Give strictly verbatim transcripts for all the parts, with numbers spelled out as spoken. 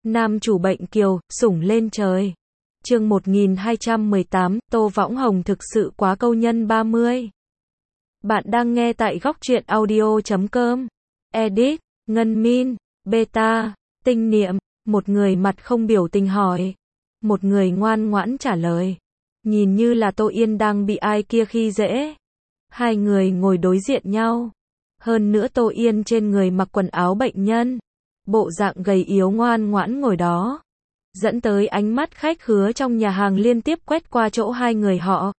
Nam chủ bệnh kiều, sủng lên trời. Chương một nghìn hai trăm mười tám, Tô Võng Hồng thực sự quá câu nhân ba mươi. Bạn đang nghe tại góc truyện audio chấm com. Edit, Ngân Min, Beta, Tinh Niệm, một người mặt không biểu tình hỏi. Một người ngoan ngoãn trả lời. Nhìn như là Tô Yên đang bị ai kia khi dễ. Hai người ngồi đối diện nhau. Hơn nữa Tô Yên trên người mặc quần áo bệnh nhân. Bộ dạng gầy yếu ngoan ngoãn ngồi đó. Dẫn tới ánh mắt khách khứa trong nhà hàng liên tiếp quét qua chỗ hai người họ.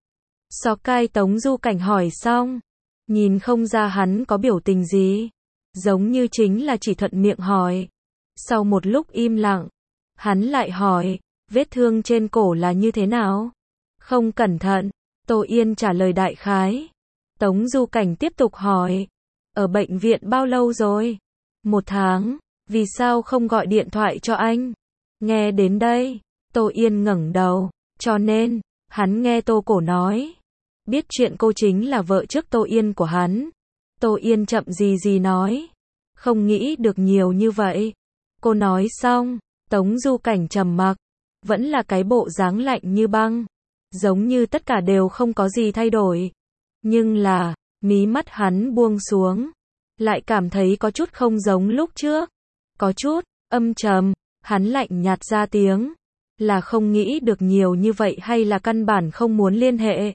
Só cai Tống Du Cảnh hỏi xong. Nhìn không ra hắn có biểu tình gì. Giống như chính là chỉ thuận miệng hỏi. Sau một lúc im lặng. Hắn lại hỏi. Vết thương trên cổ là như thế nào? Không cẩn thận. Tô Yên trả lời đại khái. Tống Du Cảnh tiếp tục hỏi. Ở bệnh viện bao lâu rồi? Một tháng. Vì sao không gọi điện thoại cho anh? Nghe đến đây, Tô Yên ngẩng đầu. Cho nên, hắn nghe Tô Cổ nói. Biết chuyện cô chính là vợ trước Tô Yên của hắn. Tô Yên chậm gì gì nói. Không nghĩ được nhiều như vậy. Cô nói xong, Tống Du Cảnh trầm mặc. Vẫn là cái bộ dáng lạnh như băng. Giống như tất cả đều không có gì thay đổi. Nhưng là, mí mắt hắn buông xuống. Lại cảm thấy có chút không giống lúc trước. Có chút, âm trầm. Hắn lạnh nhạt ra tiếng. Là không nghĩ được nhiều như vậy hay là căn bản không muốn liên hệ?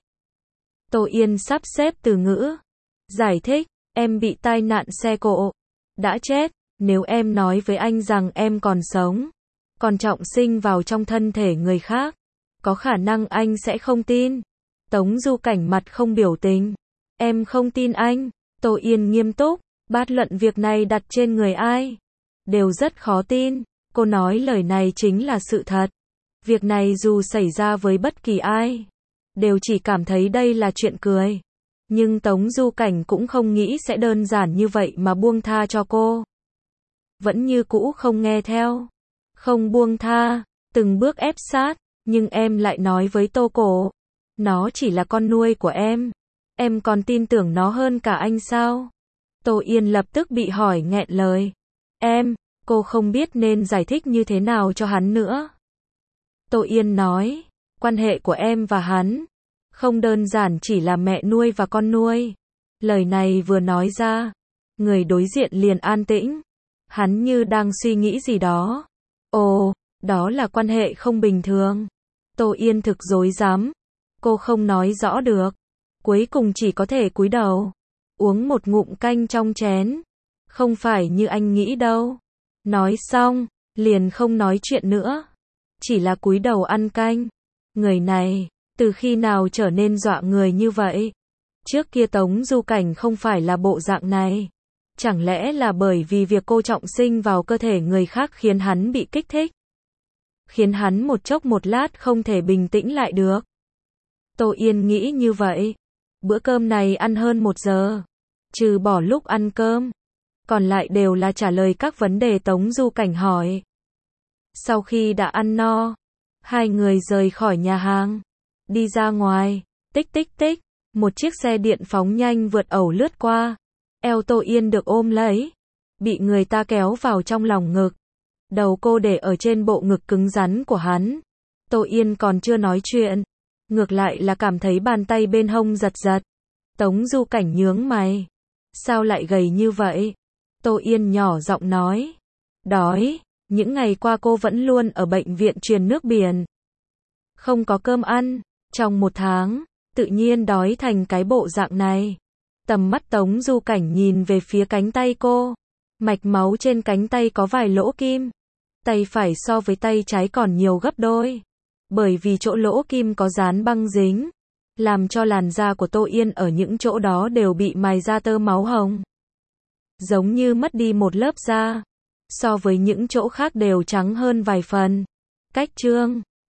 Tô Yên sắp xếp từ ngữ. Giải thích, em bị tai nạn xe cộ. Đã chết, nếu em nói với anh rằng em còn sống. Còn trọng sinh vào trong thân thể người khác. Có khả năng anh sẽ không tin. Tống Du Cảnh mặt không biểu tình. Em không tin anh. Tô Yên nghiêm túc. Bát luận việc này đặt trên người ai? Đều rất khó tin. Cô nói lời này chính là sự thật. Việc này dù xảy ra với bất kỳ ai, đều chỉ cảm thấy đây là chuyện cười. Nhưng Tống Du Cảnh cũng không nghĩ sẽ đơn giản như vậy mà buông tha cho cô. Vẫn như cũ không nghe theo. Không buông tha, từng bước ép sát. Nhưng em lại nói với Tô Cổ. Nó chỉ là con nuôi của em. Em còn tin tưởng nó hơn cả anh sao? Tô Yên lập tức bị hỏi nghẹn lời. Em, cô không biết nên giải thích như thế nào cho hắn nữa. Tô Yên nói, quan hệ của em và hắn không đơn giản chỉ là mẹ nuôi và con nuôi. Lời này vừa nói ra, người đối diện liền an tĩnh. Hắn như đang suy nghĩ gì đó. Ồ, đó là quan hệ không bình thường. Tô Yên thực rối rắm. Cô không nói rõ được. Cuối cùng chỉ có thể cúi đầu. Uống một ngụm canh trong chén. Không phải như anh nghĩ đâu. Nói xong, liền không nói chuyện nữa. Chỉ là cúi đầu ăn canh. Người này, từ khi nào trở nên dọa người như vậy? Trước kia Tống Du Cảnh không phải là bộ dạng này. Chẳng lẽ là bởi vì việc cô trọng sinh vào cơ thể người khác khiến hắn bị kích thích? Khiến hắn một chốc một lát không thể bình tĩnh lại được. Tô Yên nghĩ như vậy. Bữa cơm này ăn hơn một giờ. Trừ bỏ lúc ăn cơm. Còn lại đều là trả lời các vấn đề Tống Du Cảnh hỏi. Sau khi đã ăn no, hai người rời khỏi nhà hàng. Đi ra ngoài, tích tích tích, một chiếc xe điện phóng nhanh vượt ẩu lướt qua. Eo Tô Yên được ôm lấy. Bị người ta kéo vào trong lòng ngực. Đầu cô để ở trên bộ ngực cứng rắn của hắn. Tô Yên còn chưa nói chuyện. Ngược lại là cảm thấy bàn tay bên hông giật giật. Tống Du Cảnh nhướng mày. Sao lại gầy như vậy? Tô Yên nhỏ giọng nói. Đói, những ngày qua cô vẫn luôn ở bệnh viện truyền nước biển. Không có cơm ăn, trong một tháng, tự nhiên đói thành cái bộ dạng này. Tầm mắt Tống Du Cảnh nhìn về phía cánh tay cô. Mạch máu trên cánh tay có vài lỗ kim. Tay phải so với tay trái còn nhiều gấp đôi. Bởi vì chỗ lỗ kim có dán băng dính. Làm cho làn da của Tô Yên ở những chỗ đó đều bị mài ra tơ máu hồng. Giống như mất đi một lớp da. So với những chỗ khác đều trắng hơn vài phần. Cách trương,